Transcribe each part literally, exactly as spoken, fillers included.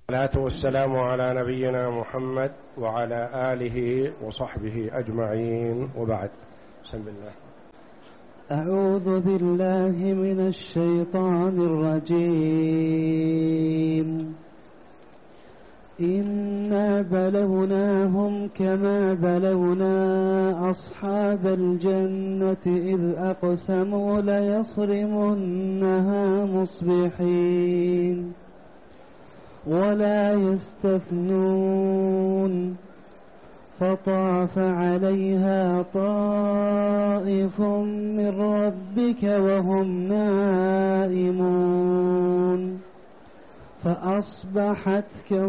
والصلاة والسلام على نبينا محمد وعلى آله وصحبه أجمعين، وبعد. بسم الله. أعوذ بالله من الشيطان الرجيم. إنا بلوناهم كما بلونا أصحاب الجنة إذ أقسموا ليصرمنها مصبحين ولا يستثنون فطاف عليها طائف من ربك وهم نائمون فأصبحت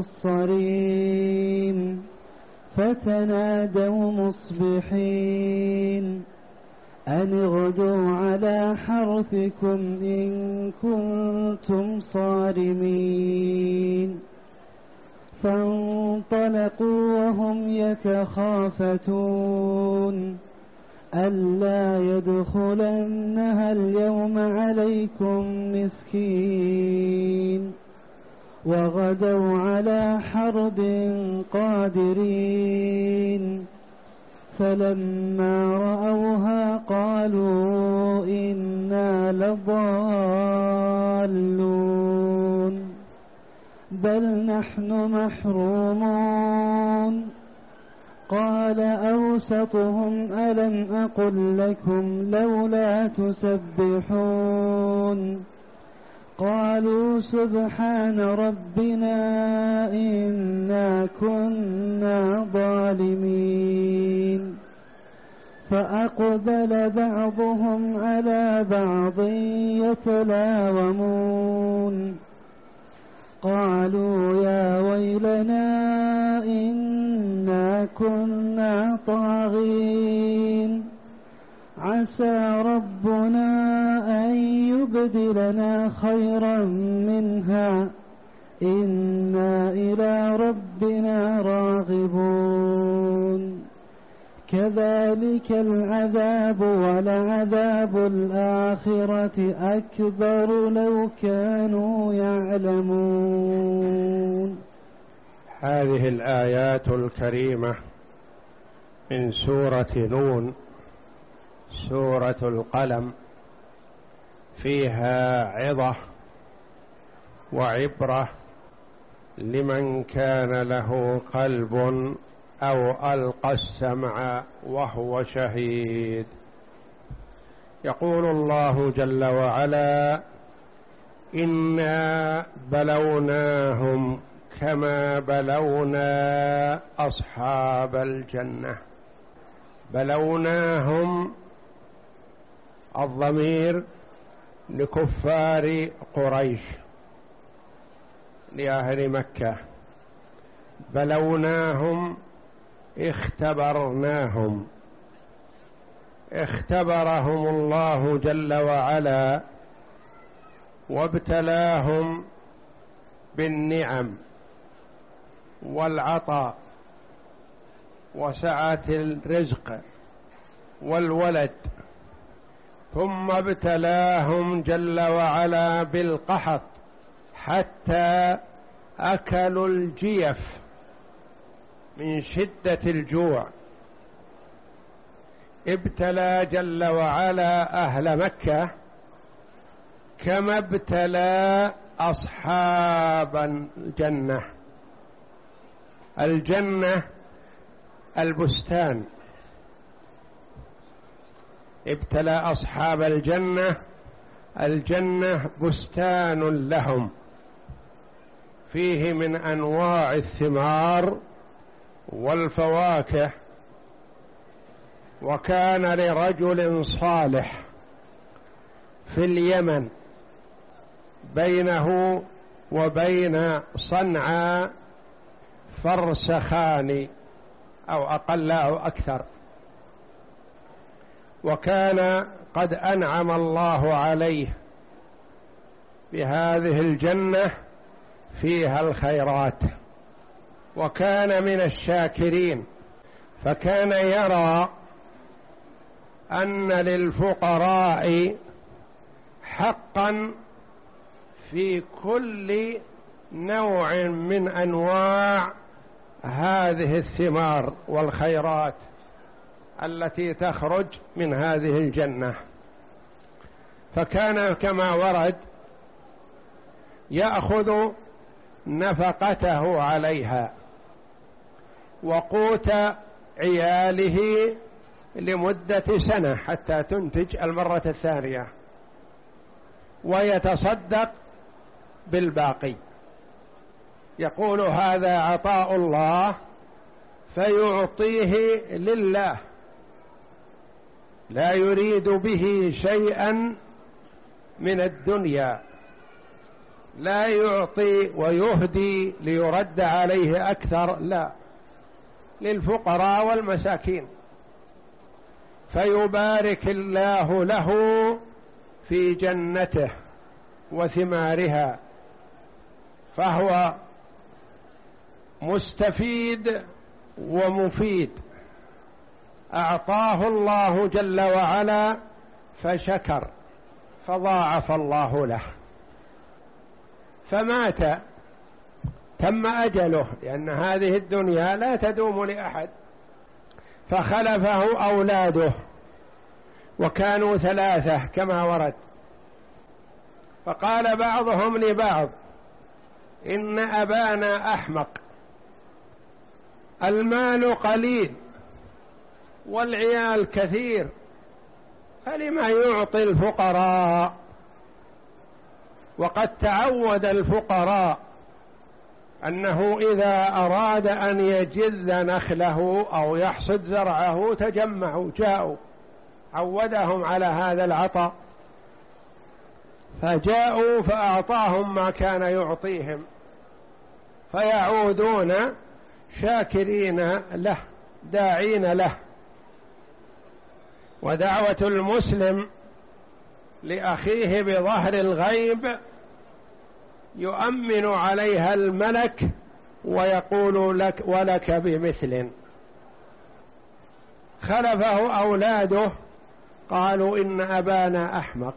كالصريم فتنادوا مصبحين أن اغدوا على حرثكم إن كنتم صارمين فانطلقوا وهم يتخافتون ألا يدخلنها اليوم عليكم مسكين وغدوا على حرد قادرين فلما رأوها قالوا إنا لضالون بل نحن محرومون قال أوسطهم ألم أقل لكم لولا تسبحون قالوا سبحان ربنا إنا كنا ظالمين فأقبل بعضهم على بعض يتلاومون قالوا يا ويلنا إنا كنا طاغين عسى ربنا أن يبدلنا خيرا منها إنا إلى ربنا راغبون كذلك العذاب ولعذاب الآخرة أكبر لو كانوا يعلمون. هذه الآيات الكريمة من سورة نون، سورة القلم، فيها عظة وعبرة لمن كان له قلب أو ألقى السمع وهو شهيد. يقول الله جل وعلا: إنا بلوناهم كما بلونا أصحاب الجنة. بلوناهم الضمير لكفار قريش، لأهل مكة. بلوناهم اختبرناهم، اختبرهم الله جل وعلا وابتلاهم بالنعم والعطاء وسعة الرزق والولد، ثم ابتلاهم جل وعلا بالقحط حتى أكلوا الجيف من شدة الجوع. ابتلى جل وعلا أهل مكة كما ابتلى أصحاب الجنة. الجنة البستان، ابتلى أصحاب الجنة. الجنة بستان لهم فيه من أنواع الثمار والفواكه. وكان لرجل صالح في اليمن بينه وبين صنعاء فرسخان أو أقل أو أكثر، وكان قد أنعم الله عليه بهذه الجنة فيها الخيرات، وكان من الشاكرين، فكان يرى أن للفقراء حقا في كل نوع من أنواع هذه الثمار والخيرات التي تخرج من هذه الجنة. فكان كما ورد يأخذ نفقته عليها وقوت عياله لمدة سنة حتى تنتج المرة الثانية، ويتصدق بالباقي، يقول هذا عطاء الله فيعطيه لله، لا يريد به شيئا من الدنيا، لا يعطي ويهدي ليرد عليه أكثر، لا، للفقراء والمساكين، فيبارك الله له في جنته وثمارها، فهو مستفيد ومفيد. أعطاه الله جل وعلا فشكر فضاعف الله له، فمات، تم أجله، لأن هذه الدنيا لا تدوم لأحد. فخلفه أولاده وكانوا ثلاثة كما ورد، فقال بعضهم لبعض إن أبانا أحمق، المال قليل والعيال كثير، فلما يعطي الفقراء؟ وقد تعود الفقراء أنه إذا أراد أن يجذ نخله أو يحصد زرعه تجمعوا جاءوا، عودهم على هذا العطاء، فجاءوا فأعطاهم ما كان يعطيهم، فيعودون شاكرين له داعين له. ودعوة المسلم لأخيه بظهر الغيب يؤمن عليها الملك ويقول لك ولك بمثل. خلفه أولاده قالوا إن أبانا أحمق،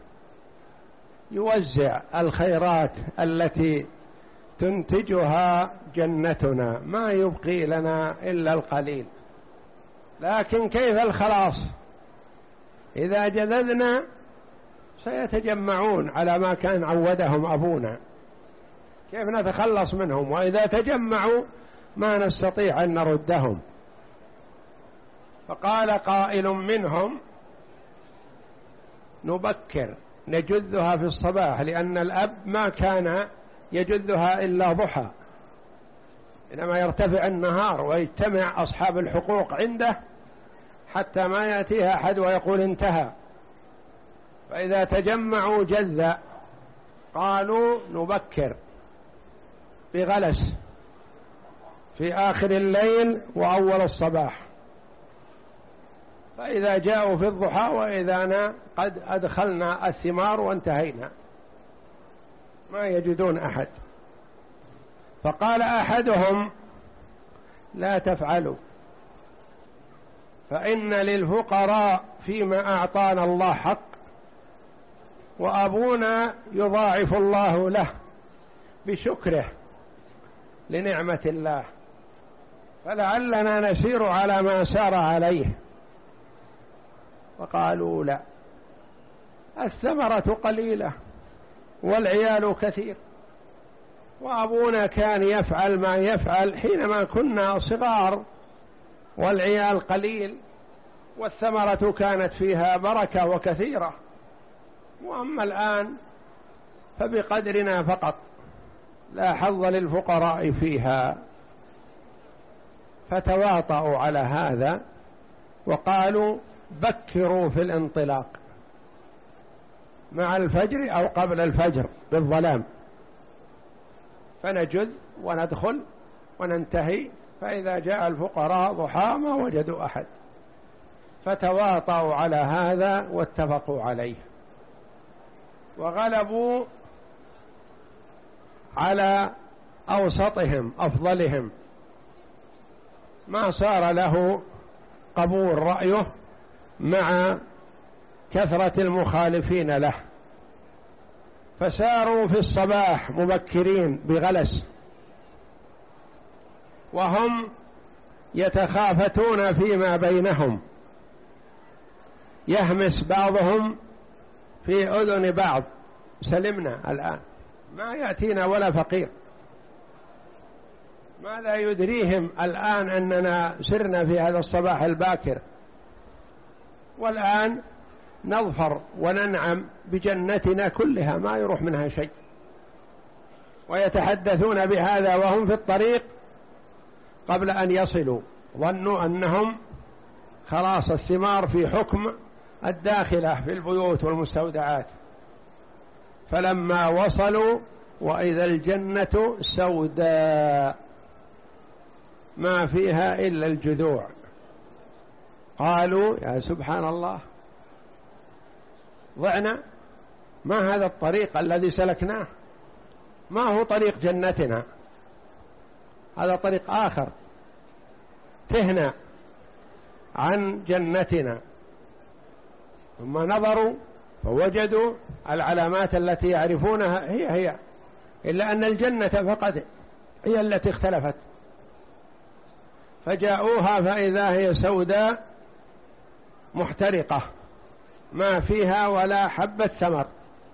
يوزع الخيرات التي تنتجها جنتنا، ما يبقي لنا إلا القليل، لكن كيف الخلاص؟ إذا جذذنا سيتجمعون على ما كان عودهم أبونا، كيف نتخلص منهم؟ وإذا تجمعوا ما نستطيع أن نردهم. فقال قائل منهم نبكر نجذها في الصباح، لأن الأب ما كان يجذها إلا ضحى، إنما يرتفع النهار ويجتمع أصحاب الحقوق عنده حتى ما يأتيها أحد ويقول انتهى. فإذا تجمعوا جذ، قالوا نبكر بغلس في آخر الليل وأول الصباح، فإذا جاءوا في الضحى وإذا قد أدخلنا الثمار وانتهينا، ما يجدون أحد. فقال أحدهم لا تفعلوا، فإن للفقراء فيما أعطانا الله حق، وأبونا يضاعف الله له بشكره لنعمة الله، فلعلنا نسير على ما سار عليه. فقالوا لا، الثمرة قليلة والعيال كثير، وأبونا كان يفعل ما يفعل حينما كنا صغار، والعيال قليل والثمرة كانت فيها بركة وكثيرة، وأما الآن فبقدرنا فقط، لا حظ للفقراء فيها. فتواطؤوا على هذا وقالوا بكروا في الانطلاق مع الفجر أو قبل الفجر بالظلام، فنجذ وندخل وننتهي، فإذا جاء الفقراء ضحى ما وجدوا أحد. فتواطؤوا على هذا واتفقوا عليه، وغلبوا على أوسطهم أفضلهم، ما صار له قبول رأيه مع كثرة المخالفين له. فساروا في الصباح مبكرين بغلس وهم يتخافتون فيما بينهم، يهمس بعضهم في أذن بعض: سلمنا الآن، ما يأتينا ولا فقير. ماذا يدريهم الآن أننا سرنا في هذا الصباح الباكر، والآن نظفر وننعم بجنتنا كلها ما يروح منها شيء. ويتحدثون بهذا وهم في الطريق قبل أن يصلوا، ظنوا أنهم خلاص الثمار في حكم الداخلة في البيوت والمستودعات، فلما وصلوا وإذا الجنة سوداء ما فيها إلا الجذوع، قالوا: يا سبحان الله، ضعنا، ما هذا الطريق الذي سلكناه، ما هو طريق جنتنا، هذا طريق آخر، تهنا عن جنتنا. ثم نظروا فوجدوا العلامات التي يعرفونها هي هي، إلا أن الجنة فقط هي التي اختلفت. فجاءوها فإذا هي سوداء محترقة ما فيها ولا حبة ثمر،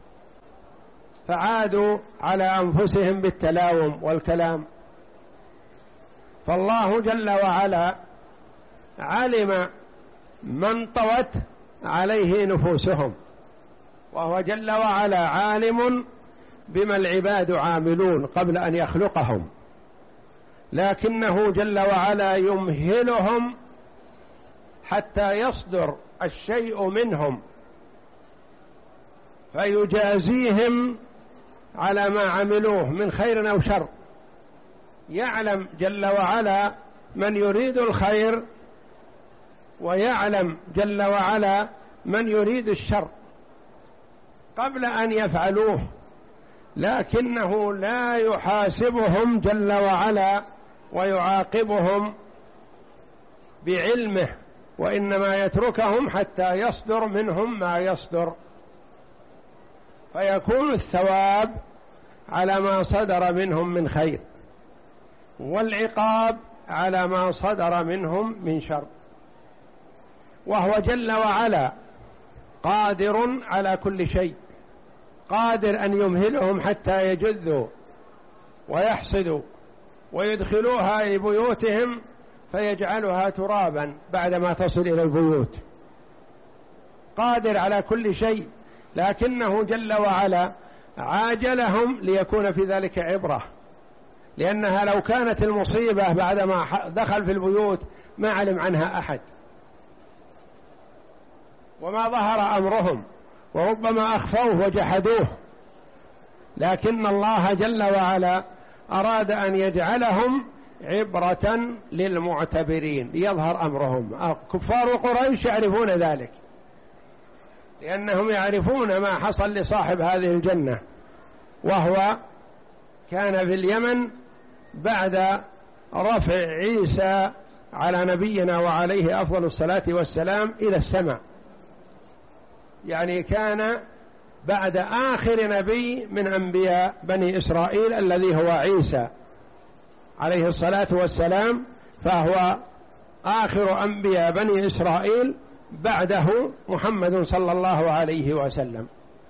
فعادوا على أنفسهم بالتلاوم والكلام. فالله جل وعلا علم من طوت عليه نفوسهم، وهو جل وعلا عالم بما العباد عاملون قبل أن يخلقهم، لكنه جل وعلا يمهلهم حتى يصدر الشيء منهم فيجازيهم على ما عملوه من خير أو شر. يعلم جل وعلا من يريد الخير، ويعلم جل وعلا من يريد الشر قبل أن يفعلوه، لكنه لا يحاسبهم جل وعلا ويعاقبهم بعلمه، وإنما يتركهم حتى يصدر منهم ما يصدر، فيكون الثواب على ما صدر منهم من خير، والعقاب على ما صدر منهم من شر. وهو جل وعلا قادر على كل شيء، قادر أن يمهلهم حتى يجذوا ويحصدوا ويدخلوها إلى بيوتهم فيجعلها ترابا بعدما تصل إلى البيوت، قادر على كل شيء، لكنه جل وعلا عاجلهم ليكون في ذلك عبرة، لأنها لو كانت المصيبة بعدما دخل في البيوت ما علم عنها أحد وما ظهر أمرهم، وربما أخفوه وجحدوه، لكن الله جل وعلا أراد أن يجعلهم عبرة للمعتبرين ليظهر أمرهم. كفار قريش يعرفون ذلك، لأنهم يعرفون ما حصل لصاحب هذه الجنة، وهو كان في اليمن بعد رفع عيسى على نبينا وعليه أفضل الصلاة والسلام إلى السماء، يعني كان بعد آخر نبي من أنبياء بني إسرائيل الذي هو عيسى عليه الصلاة والسلام، فهو آخر أنبياء بني إسرائيل، بعده محمد صلى الله عليه وسلم.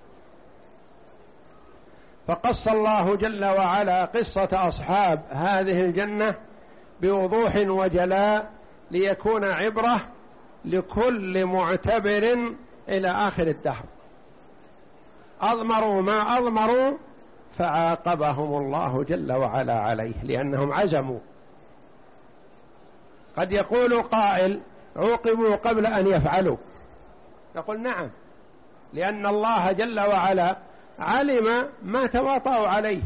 فقص الله جل وعلا قصة أصحاب هذه الجنة بوضوح وجلاء ليكون عبرة لكل معتبر إلى آخر الدهر. أضمروا ما أضمروا فعاقبهم الله جل وعلا عليه لأنهم عزموا. قد يقول قائل: عوقبوا قبل أن يفعلوا. نقول: نعم، لأن الله جل وعلا علم ما تواطؤوا عليه،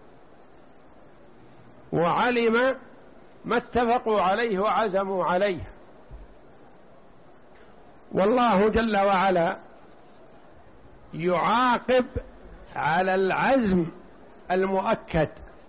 وعلم ما اتفقوا عليه وعزموا عليه، والله جل وعلا يعاقب على العزم المؤكد،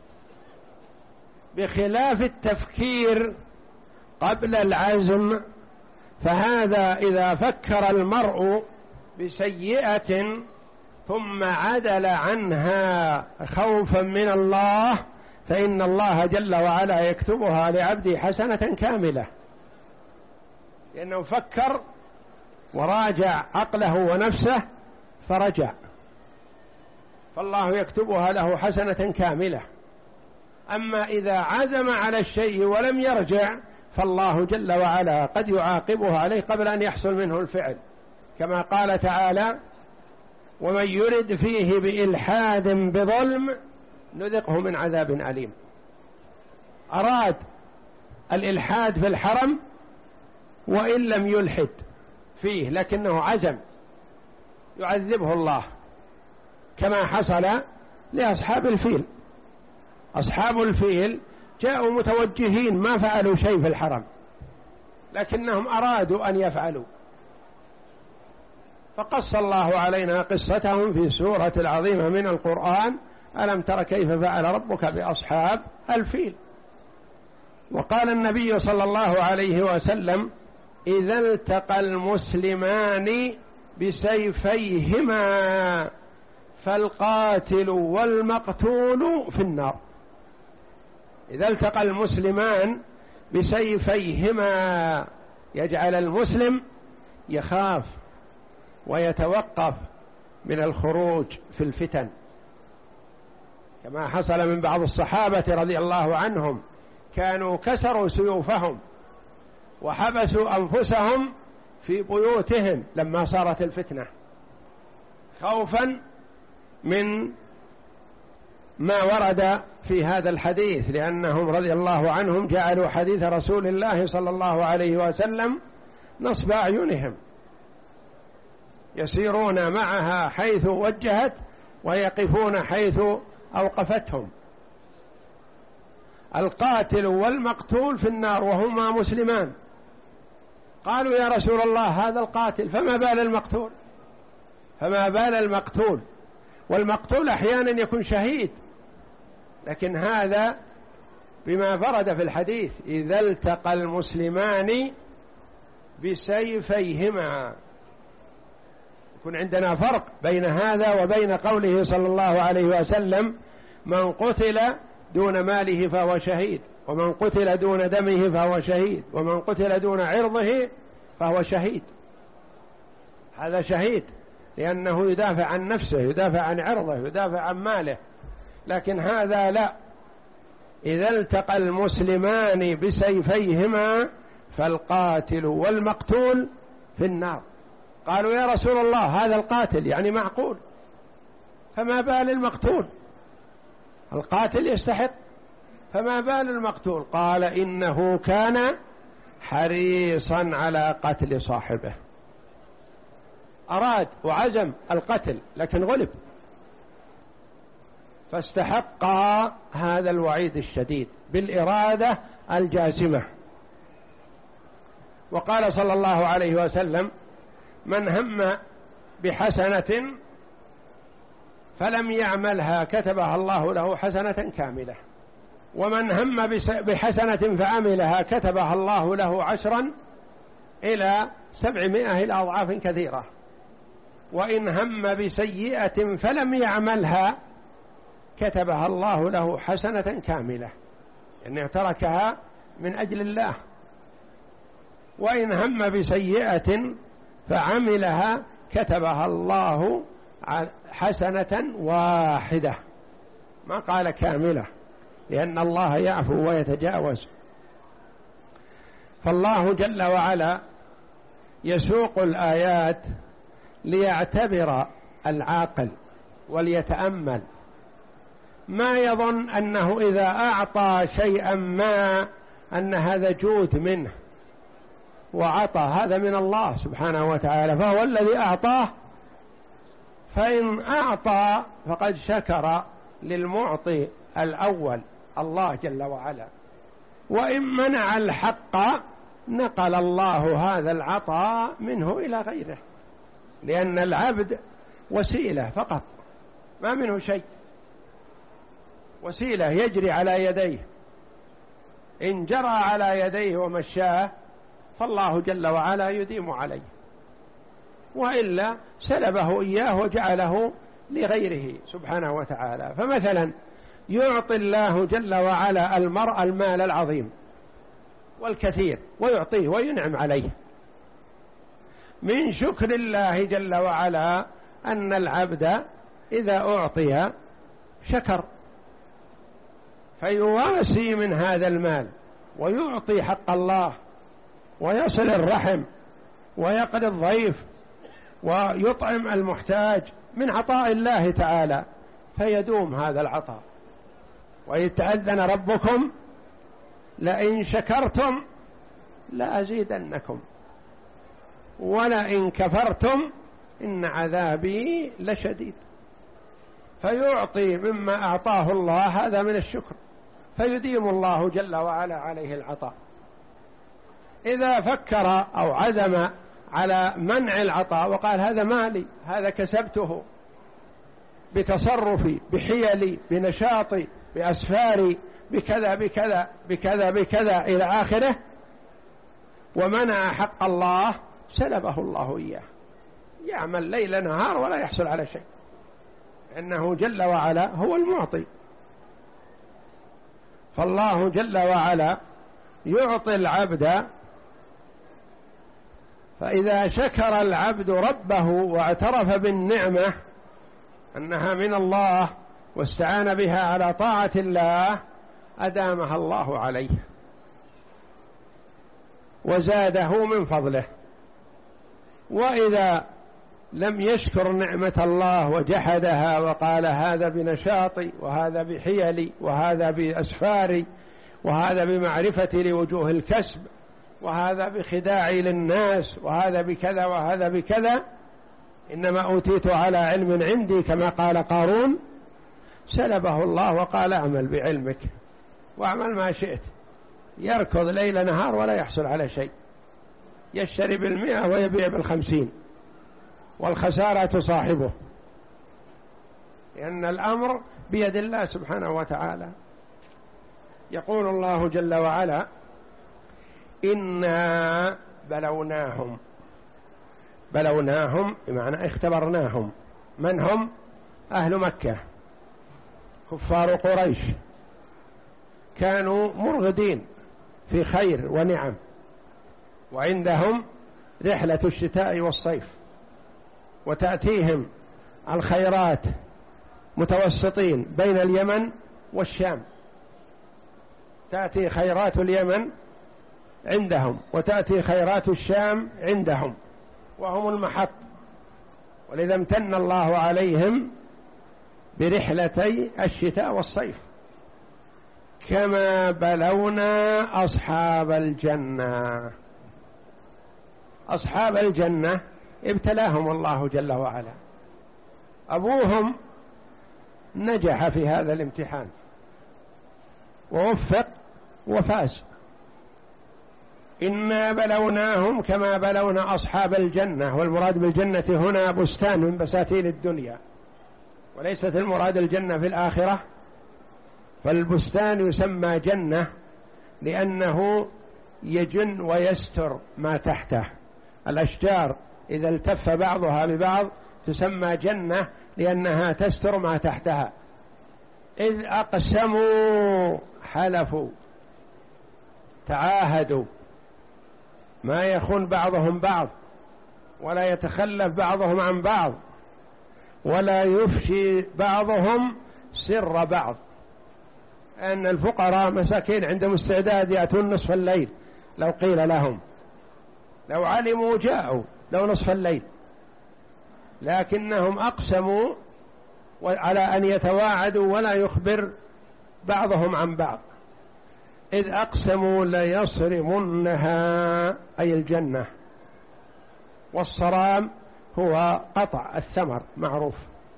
بخلاف التفكير قبل العزم، فهذا إذا فكر المرء بسيئة ثم عدل عنها خوفا من الله فإن الله جل وعلا يكتبها لعبده حسنة كاملة، لأنه فكر وراجع عقله ونفسه فرجع، فالله يكتبها له حسنة كاملة. أما إذا عزم على الشيء ولم يرجع فالله جل وعلا قد يعاقبه عليه قبل أن يحصل منه الفعل، كما قال تعالى: ومن يرد فيه بإلحاد بظلم نذقه من عذاب أليم. أراد الإلحاد في الحرم وإن لم يلحد فيه لكنه عزم يعذبه الله، كما حصل لأصحاب الفيل. أصحاب الفيل جاءوا متوجهين ما فعلوا شيء في الحرم لكنهم أرادوا أن يفعلوا، فقص الله علينا قصتهم في سورة العظيمة من القرآن: ألم تر كيف فعل ربك بأصحاب الفيل. وقال النبي صلى الله عليه وسلم: إذا التقى المسلمان بسيفيهما فالقاتل والمقتول في النار. إذا التقى المسلمان بسيفيهما، يجعل المسلم يخاف ويتوقف من الخروج في الفتن، كما حصل من بعض الصحابة رضي الله عنهم، كانوا كسروا سيوفهم وحبسوا أنفسهم في بيوتهم لما صارت الفتنة خوفا من ما ورد في هذا الحديث، لأنهم رضي الله عنهم جعلوا حديث رسول الله صلى الله عليه وسلم نصب أعينهم، يسيرون معها حيث وجهت ويقفون حيث أوقفتهم. القاتل والمقتول في النار وهما مسلمان. قالوا: يا رسول الله هذا القاتل، فما بال المقتول؟ فما بال المقتول؟ والمقتول أحيانا يكون شهيد، لكن هذا بما ورد في الحديث: إذا التقى المسلمان بسيفيهما. يكون عندنا فرق بين هذا وبين قوله صلى الله عليه وسلم: من قتل دون ماله فهو شهيد، ومن قتل دون دمه فهو شهيد، ومن قتل دون عرضه فهو شهيد. هذا شهيد لأنه يدافع عن نفسه، يدافع عن عرضه، يدافع عن ماله. لكن هذا لا، إذا التقى المسلمان بسيفيهما فالقاتل والمقتول في النار. قالوا: يا رسول الله هذا القاتل، يعني معقول، فما بال المقتول؟ القاتل يستحق، فما بال المقتول؟ قال: إنه كان حريصا على قتل صاحبه، أراد وعزم القتل لكن غلب، فاستحق هذا الوعيد الشديد بالإرادة الجازمة. وقال صلى الله عليه وسلم: من هم بحسنة فلم يعملها كتبها الله له حسنة كاملة، ومن هم بحسنة فعملها كتبها الله له عشرا إلى سبعمائة إلى أضعاف كثيرة، وإن هم بسيئة فلم يعملها كتبها الله له حسنة كاملة، يعني تركها من أجل الله. وإن هم بسيئة فعملها كتبها الله حسنة واحدة، ما قال كاملة، لأن الله يعفو ويتجاوز. فالله جل وعلا يسوق الآيات ليعتبر العاقل وليتأمل، ما يظن أنه إذا أعطى شيئا ما أن هذا جود منه وعطى، هذا من الله سبحانه وتعالى، فهو الذي أعطاه. فإن أعطى فقد شكر للمعطي الأول الله جل وعلا، وإن منع الحق نقل الله هذا العطاء منه إلى غيره، لأن العبد وسيلة فقط، ما منه شيء، وسيلة يجري على يديه، إن جرى على يديه ومشاه فالله جل وعلا يديم عليه، وإلا سلبه إياه وجعله لغيره سبحانه وتعالى. فمثلا يعطي الله جل وعلا المرء المال العظيم والكثير ويعطيه وينعم عليه، من شكر الله جل وعلا أن العبد إذا أعطي شكر فيواسي من هذا المال ويعطي حق الله ويصل الرحم ويقضي الضيف ويطعم المحتاج من عطاء الله تعالى، فيدوم هذا العطاء. وإذ تأذن ربكم لئن شكرتم لأزيدنكم ولئن كفرتم إن عذابي لشديد. فيعطي مما أعطاه الله، هذا من الشكر، فيديم الله جل وعلا عليه العطاء. إذا فكر أو عزم على منع العطاء وقال هذا مالي، هذا كسبته بتصرفي بحيلي بنشاطي بأسفاري بكذا بكذا بكذا بكذا إلى آخره، ومنع حق الله، سلبه الله إياه، يعمل ليل نهار ولا يحصل على شيء، إنه جل وعلا هو المعطي. فالله جل وعلا يعطي العبد، فإذا شكر العبد ربه واعترف بالنعمة أنها من الله واستعان بها على طاعة الله أدامها الله عليه وزاده من فضله. وإذا لم يشكر نعمة الله وجحدها وقال هذا بنشاطي وهذا بحيلي وهذا بأسفاري وهذا بمعرفتي لوجوه الكسب وهذا بخداعي للناس وهذا بكذا وهذا بكذا، إنما أوتيت على علم عندي كما قال قارون، سلبه الله وقال اعمل بعلمك واعمل ما شئت، يركض ليل نهار ولا يحصل على شيء، يشتري بالمئة ويبيع بالخمسين والخسارة تصاحبه، لأن الأمر بيد الله سبحانه وتعالى. يقول الله جل وعلا إنا بلوناهم، بلوناهم بمعنى اختبرناهم. من هم؟ أهل مكة كفار قريش، كانوا مرغدين في خير ونعم، وعندهم رحلة الشتاء والصيف، وتأتيهم الخيرات متوسطين بين اليمن والشام، تأتي خيرات اليمن عندهم وتأتي خيرات الشام عندهم، وهم المحط. ولذا امتن الله عليهم برحلتي الشتاء والصيف. كما بلونا أصحاب الجنة، أصحاب الجنة ابتلاهم الله جل وعلا، أبوهم نجح في هذا الامتحان ووفق وفاز. إنا بلوناهم كما بلونا أصحاب الجنة، والمراد بالجنة هنا بستان من بساتين الدنيا، وليست المراد الجنة في الآخرة. فالبستان يسمى جنة لأنه يجن ويستر ما تحته، الأشجار إذا التف بعضها ببعض تسمى جنة لأنها تستر ما تحتها. إذ أقسموا حلفوا، تعاهدوا، ما يخون بعضهم بعض ولا يتخلف بعضهم عن بعض ولا يفشي بعضهم سر بعض. أن الفقراء مساكين عندهم استعداد يأتون نصف الليل لو قيل لهم، لو علموا جاءوا لو نصف الليل، لكنهم أقسموا على أن يتواعدوا ولا يخبر بعضهم عن بعض. إذ أقسموا ليصرمنها أي الجنة، والصرام هو قطع الثمر معروف.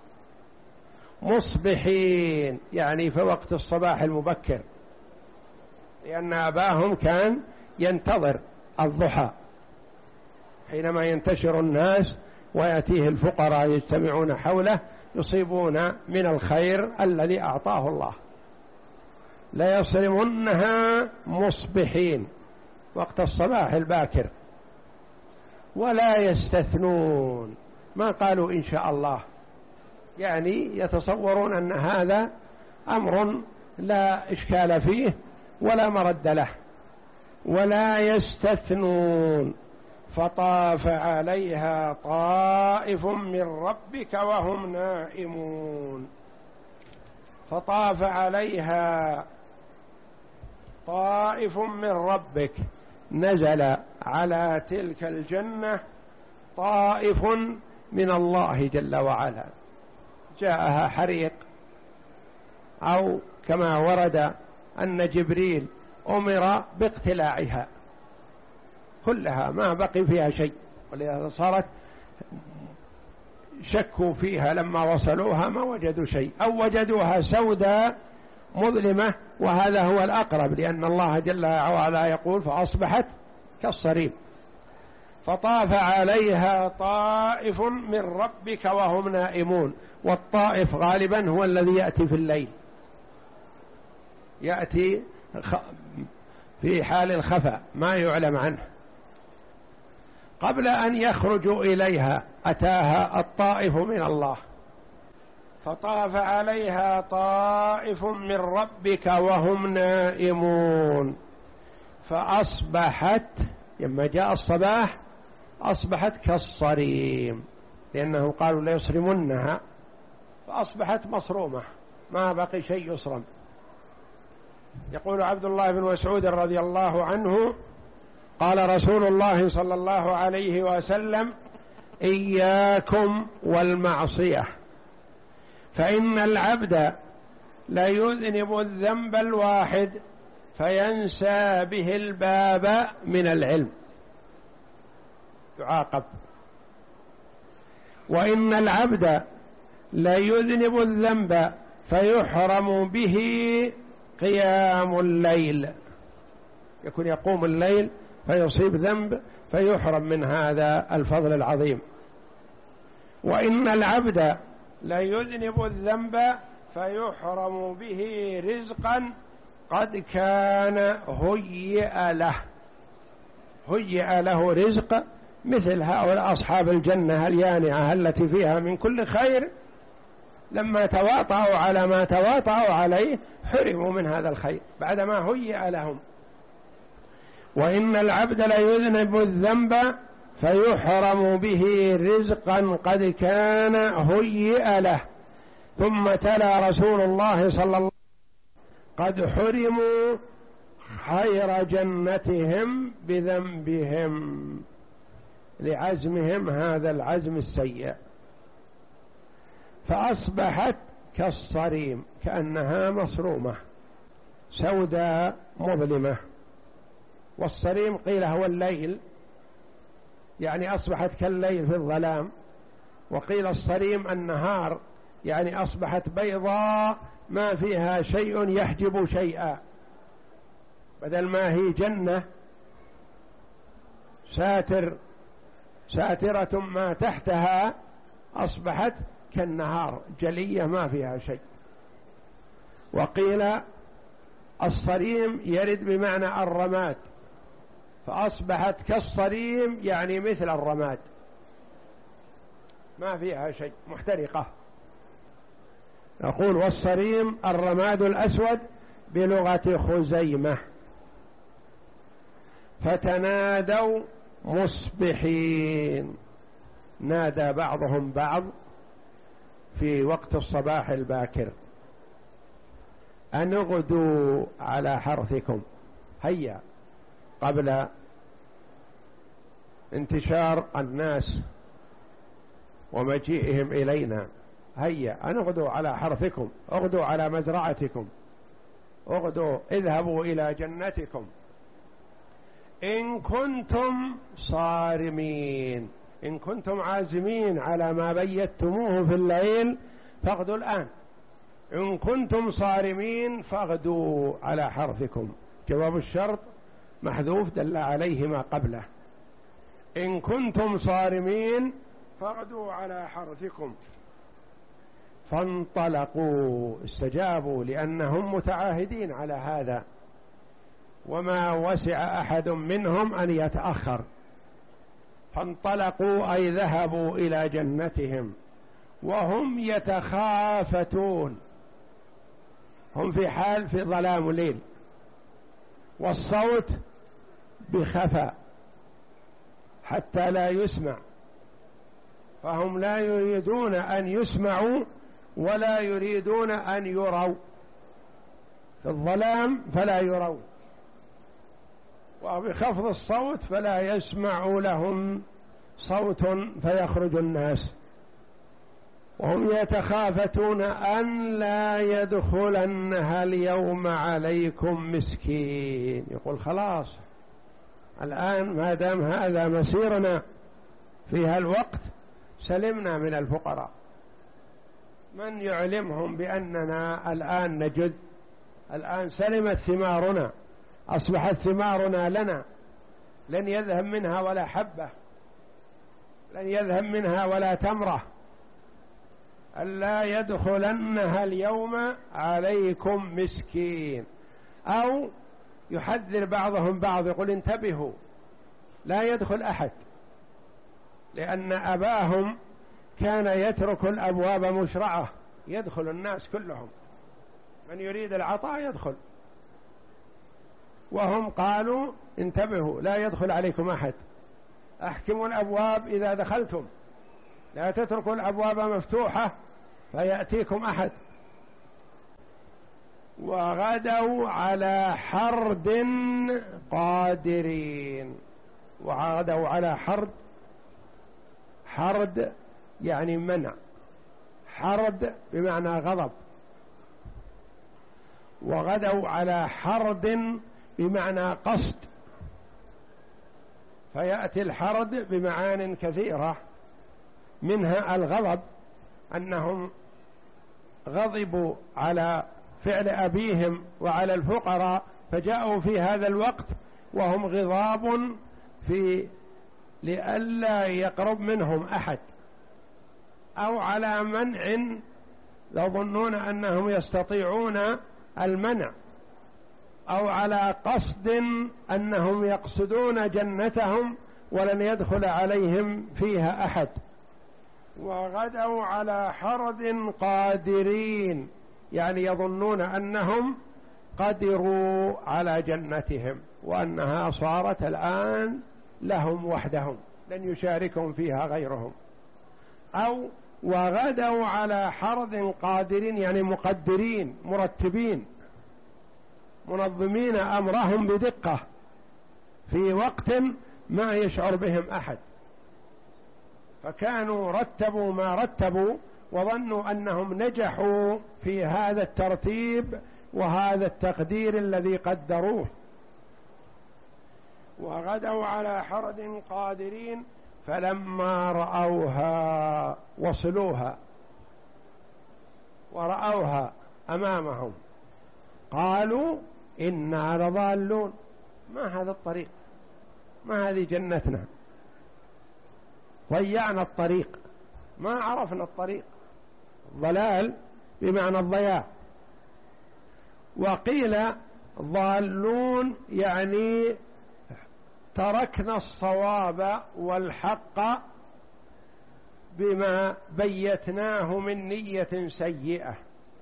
مصبحين يعني في وقت الصباح المبكر، لأن أباهم كان ينتظر الضحى حينما ينتشر الناس ويأتيه الفقراء يجتمعون حوله يصيبون من الخير الذي أعطاه الله. لا يصرمنها مصبحين وقت الصباح الباكر، ولا يستثنون، ما قالوا إن شاء الله يعني يتصورون أن هذا أمر لا إشكال فيه ولا مرد له، ولا يستثنون. فطاف عليها طائف من ربك وهم نائمون. فطاف عليها طائف من ربك، نزل على تلك الجنة طائف من الله جل وعلا، جاءها حريق، أو كما ورد أن جبريل أمر باقتلاعها كلها، ما بقي فيها شيء، ولذا صارت شكوا فيها لما وصلوها ما وجدوا شيء، أو وجدوها سوداء مظلمة، وهذا هو الأقرب، لأن الله جل وعلا يقول فأصبحت كالصريم. فطاف عليها طائف من ربك وهم نائمون. والطائف غالبا هو الذي يأتي في الليل، يأتي في حال الخفاء ما يعلم عنه. قبل أن يخرجوا إليها أتاها الطائف من الله. فطاف عليها طائف من ربك وهم نائمون فأصبحت، لما جاء الصباح أصبحت كالصريم، لأنهم قالوا لا يصرمنها، فأصبحت مصرومة ما بقي شيء يصرم. يقول عبد الله بن مسعود رضي الله عنه قال رسول الله صلى الله عليه وسلم: إياكم والمعصية، فإن العبد لا يذنب الذنب الواحد فينسى به الباب من العلم، يعاقب. وإن العبد لا يذنب الذنب فيحرم به قيام الليل، يكون يقوم الليل فيصيب ذنب فيحرم من هذا الفضل العظيم. وإن العبد لا يذنب الذنب فيحرم به رزقا قد كان هيئ له، هيئ له رزق مثل هؤلاء أصحاب الجنة اليانعة التي فيها من كل خير، لما تواطؤوا على ما تواطؤوا عليه حرموا من هذا الخير بعدما هيئ لهم. وإن العبد لا يذنب الذنب فيحرم به رزقا قد كان هيئ له. ثم تلا رسول الله صلى الله عليه وسلم: قد حرموا خير جنتهم بذنبهم، لعزمهم هذا العزم السيء. فأصبحت كالصريم، كأنها مصرومة سوداء مظلمة. والصريم قيل هو الليل، يعني أصبحت كالليل في الظلام. وقيل الصريم النهار، يعني أصبحت بيضاء ما فيها شيء يحجب شيئا، بدل ما هي جنة ساتر ساترة ما تحتها أصبحت كالنهار جلية ما فيها شيء. وقيل الصريم يرد بمعنى الرماد، فأصبحت كالصريم يعني مثل الرماد ما فيها شيء، محترقة. نقول والصريم الرماد الأسود بلغة خزيمة. فتنادوا مصبحين، نادى بعضهم بعض في وقت الصباح الباكر: أن اغدوا على حرثكم، هيا قبل انتشار الناس ومجيئهم إلينا، هيا أن اغدوا على حرثكم، اغدوا على مزرعتكم، اغدوا اذهبوا إلى جنتكم إن كنتم صارمين، إن كنتم عازمين على ما بيتموه في الليل فاغدوا الآن، إن كنتم صارمين فاغدوا على حرثكم. جواب الشرط محذوف دل عليه ما قبله، إن كنتم صارمين فاغدوا على حرثكم. فانطلقوا، استجابوا لأنهم متعاهدين على هذا، وما وسع أحد منهم أن يتأخر. فانطلقوا أي ذهبوا إلى جنتهم وهم يتخافتون، هم في حال في ظلام الليل والصوت بخفى حتى لا يسمع، فهم لا يريدون أن يسمعوا ولا يريدون أن يروا، في الظلام فلا يروا، وبخفض الصوت فلا يسمع لهم صوت فيخرج الناس. وهم يتخافتون أن لا يدخلنها اليوم عليكم مسكين، يقول خلاص الآن ما دام هذا مسيرنا في هالوقت سلمنا من الفقراء، من يعلمهم بأننا الآن نجد، الآن سلمت ثمارنا، أصبحت ثمارنا لنا، لن يذهب منها ولا حبة، لن يذهب منها ولا تمرة، ألا يدخلنها اليوم عليكم مسكين. أو يحذر بعضهم بعض يقول انتبهوا لا يدخل أحد، لأن أباهم كان يترك الأبواب مشرعة يدخل الناس كلهم، من يريد العطاء يدخل، وهم قالوا انتبهوا لا يدخل عليكم أحد، احكموا الأبواب إذا دخلتم، لا تتركوا الأبواب مفتوحة فيأتيكم أحد. وغدوا على حرد قادرين، وغدوا على حرد، حرد يعني منع، حرد بمعنى غضب، وغدوا على حرد بمعنى قصد، فيأتي الحرد بمعان كثيرة، منها الغضب أنهم غضبوا على فعل أبيهم وعلى الفقراء فجاءوا في هذا الوقت وهم غضاب في لئلا يقرب منهم أحد، أو على منع يظنون أنهم يستطيعون المنع، أو على قصد أنهم يقصدون جنتهم ولن يدخل عليهم فيها أحد. وغدوا على حرد قادرين، يعني يظنون أنهم قدروا على جنتهم وأنها صارت الآن لهم وحدهم لن يشاركهم فيها غيرهم. أو وغدوا على حرد قادرين يعني مقدرين مرتبين منظمين أمرهم بدقة في وقت ما يشعر بهم أحد، فكانوا رتبوا ما رتبوا وظنوا أنهم نجحوا في هذا الترتيب وهذا التقدير الذي قدروه. وغدوا على حرد قادرين فلما رأوها وصلوها ورأوها أمامهم قالوا إنا لضالون، ما هذا الطريق، ما هذه جنتنا، ضيعنا الطريق، ما عرفنا الطريق، ضلال بمعنى الضياع. وقيل ضالون يعني تركنا الصواب والحق بما بيتناه من نية سيئة،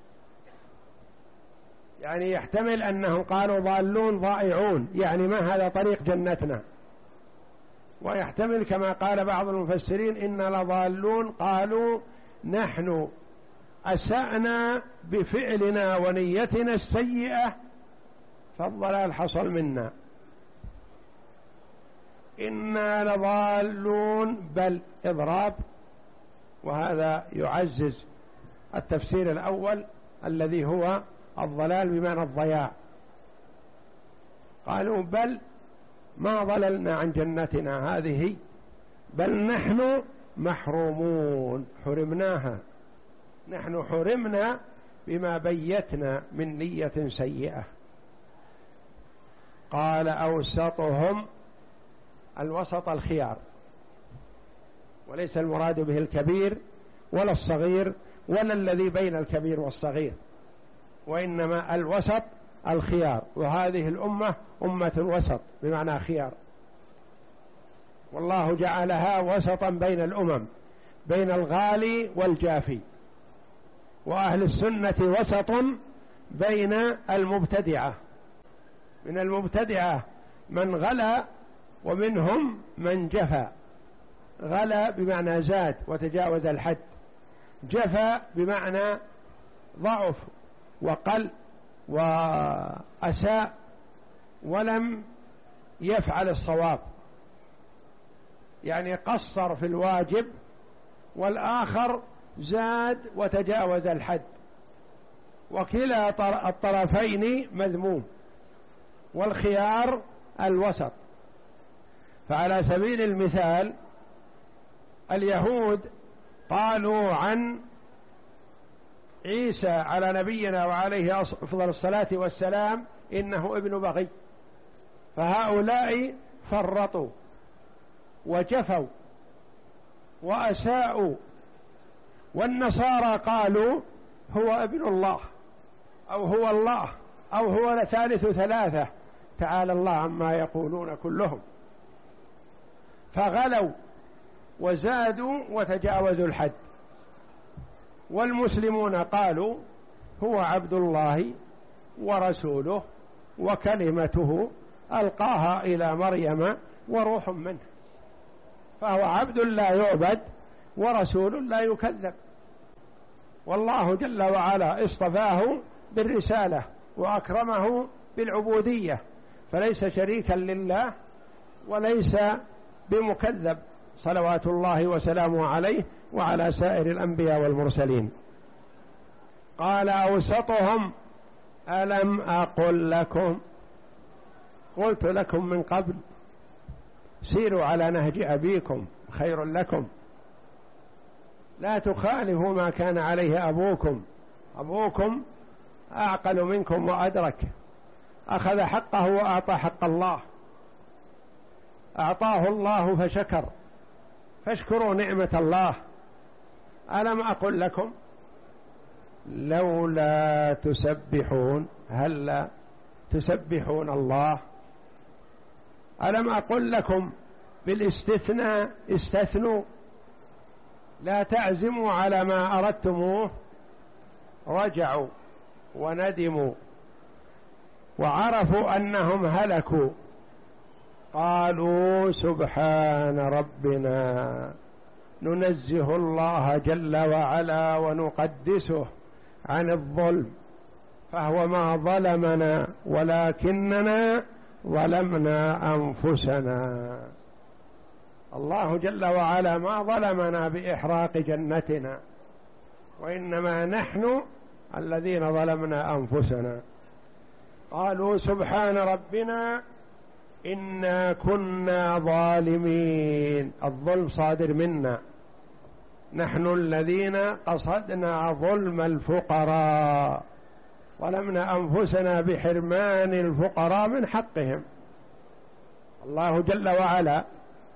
يعني يحتمل أنهم قالوا ضالون ضائعون يعني ما هذا طريق جنتنا، ويحتمل كما قال بعض المفسرين إن لضالون قالوا نحن أسأنا بفعلنا ونيتنا السيئة فالضلال حصل منا، إنا لضالون بل إضراب، وهذا يعزز التفسير الأول الذي هو الضلال بمعنى الضياع. قالوا بل ما ضللنا عن جنتنا هذه بل نحن محرومون، حرمناها، نحن حرمنا بما بيتنا من نية سيئة. قال أوسطهم، الوسط الخيار، وليس المراد به الكبير ولا الصغير ولا الذي بين الكبير والصغير، وإنما الوسط الخيار، وهذه الأمة أمة الوسط بمعنى خيار، والله جعلها وسطا بين الأمم، بين الغالي والجافي، وأهل السنة وسط بين المبتدعة، من المبتدعة من غلا ومنهم من جفا. غلا بمعنى زاد وتجاوز الحد، جفا بمعنى ضعف وقل وأساء ولم يفعل الصواب، يعني قصر في الواجب، والآخر زاد وتجاوز الحد، وكلا الطرفين مذموم، والخيار الوسط. فعلى سبيل المثال اليهود قالوا عن عيسى على نبينا وعليه أفضل الصلاة والسلام إنه ابن بغي، فهؤلاء فرطوا وجفوا وأساءوا. والنصارى قالوا هو ابن الله أو هو الله أو هو ثالث ثلاثة، تعالى الله عما يقولون كلهم. فغلوا وزادوا وتجاوزوا الحد. والمسلمون قالوا هو عبد الله ورسوله وكلمته ألقاها إلى مريم وروح منه، فهو عبد لا يعبد ورسول لا يكذب، والله جل وعلا اصطفاه بالرسالة وأكرمه بالعبودية، فليس شريكا لله وليس بمكذب، صلوات الله وسلامه عليه وعلى سائر الأنبياء والمرسلين. قال أوسطهم ألم أقل لكم، قلت لكم من قبل سيروا على نهج أبيكم خير لكم، لا تخالفوا ما كان عليه أبوكم، أبوكم أعقل منكم وأدرك، أخذ حقه وأعطى حق الله، أعطاه الله فشكر، فاشكروا نعمة الله. ألم أقل لكم لولا تسبحون، هل تسبحون الله؟ ألم أقل لكم بالاستثناء استثنوا، لا تعزموا على ما أردتموه. رجعوا وندموا وعرفوا أنهم هلكوا، قالوا سبحان ربنا، ننزه الله جل وعلا ونقدسه عن الظلم، فهو ما ظلمنا ولكننا ظلمنا أنفسنا. الله جل وعلا ما ظلمنا بإحراق جنتنا، وإنما نحن الذين ظلمنا أنفسنا. قالوا سبحان ربنا إنا كنا ظالمين، الظلم صادر منا، نحن الذين قصدنا ظلم الفقراء، ظلمنا أنفسنا بحرمان الفقراء من حقهم. الله جل وعلا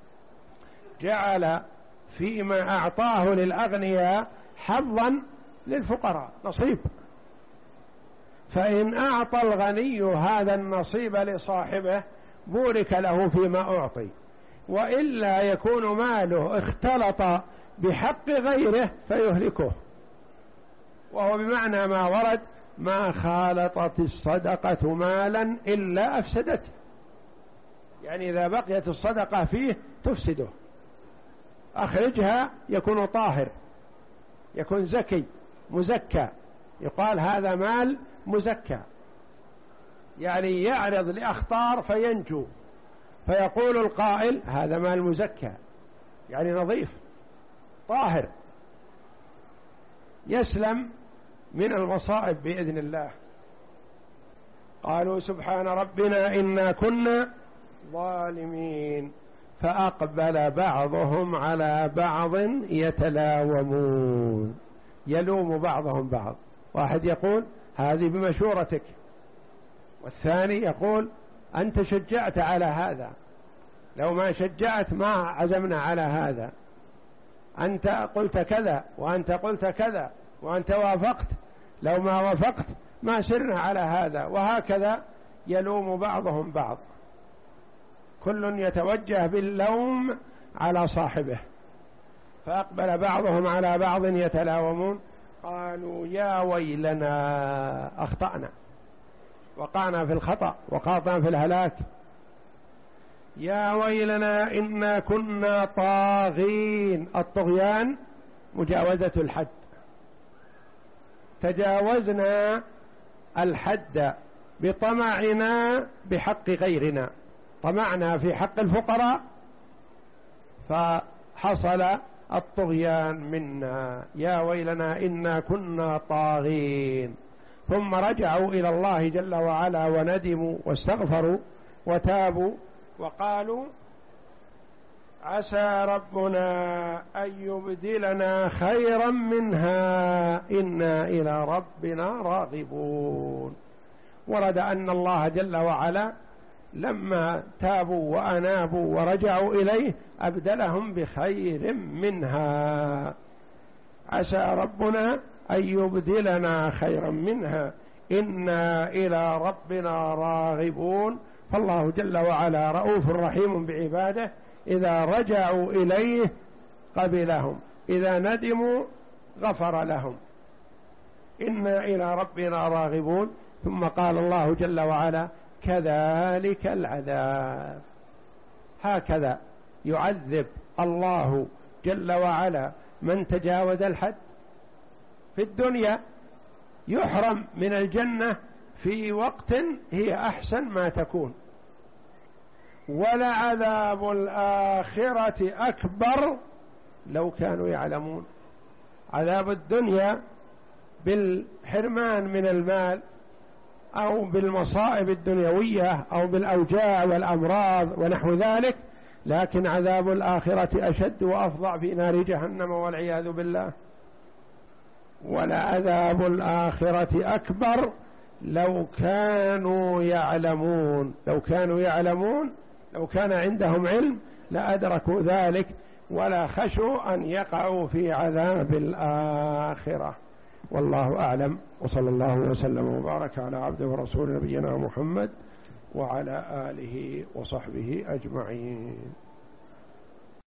جعل فيما أعطاه للأغنياء حظا للفقراء، نصيب، فإن أعطى الغني هذا النصيب لصاحبه بورك له فيما أعطي، وإلا يكون ماله اختلط بحق غيره فيهلكه، وهو بمعنى ما ورد ما خالطت الصدقة مالا إلا أفسدته، يعني إذا بقيت الصدقة فيه تفسده، أخرجها يكون طاهر، يكون زكي مزكى، يقال هذا مال مزكى، يعني يعرض لأخطار فينجو، فيقول القائل هذا مال مزكى، يعني نظيف طاهر يسلم من المصائب بإذن الله. قالوا سبحان ربنا إنا كنا ظالمين، فأقبل بعضهم على بعض يتلاومون، يلوم بعضهم بعض، واحد يقول هذه بمشورتك، والثاني يقول أنت شجعت على هذا، لو ما شجعت ما عزمنا على هذا، أنت قلت كذا وأنت قلت كذا وأنت وافقت، لو ما وافقت ما سرنا على هذا، وهكذا يلوم بعضهم بعض، كل يتوجه باللوم على صاحبه. فأقبل بعضهم على بعض يتلاومون قالوا يا ويلنا أخطأنا، وقعنا في الخطأ وقعنا في الهلاك. يا ويلنا إنا كنا طاغين. الطغيان مجاوزة الحد، تجاوزنا الحد بطمعنا بحق غيرنا، طمعنا في حق الفقراء فحصل الطغيان منا. يا ويلنا إنا كنا طاغين. ثم رجعوا إلى الله جل وعلا وندموا واستغفروا وتابوا وقالوا عسى ربنا أن يبدلنا خيرا منها إنا إلى ربنا راغبون. ورد أن الله جل وعلا لما تابوا وأنابوا ورجعوا إليه أبدلهم بخير منها. عسى ربنا أن يبدلنا خيرا منها إنا إلى ربنا راغبون. فالله جل وعلا رؤوف رحيم بعباده، إذا رجعوا إليه قبلهم، إذا ندموا غفر لهم. إنا إلى ربنا راغبون. ثم قال الله جل وعلا كذلك العذاب. هكذا يعذب الله جل وعلا من تجاوز الحد في الدنيا، يحرم من الجنة في وقت هي أحسن ما تكون. ولعذاب الآخرة أكبر لو كانوا يعلمون. عذاب الدنيا بالحرمان من المال أو بالمصائب الدنيوية أو بالأوجاع والأمراض ونحو ذلك، لكن عذاب الآخرة أشد وأفظع في نار جهنم والعياذ بالله. ولعذاب الآخرة أكبر لو كانوا يعلمون. لو كانوا يعلمون، لو كان عندهم علم لأدركوا ذلك ولا خشوا أن يقعوا في عذاب الآخرة. والله أعلم، وصلى الله وسلم وبارك على عبده ورسول نبينا محمد وعلى آله وصحبه أجمعين.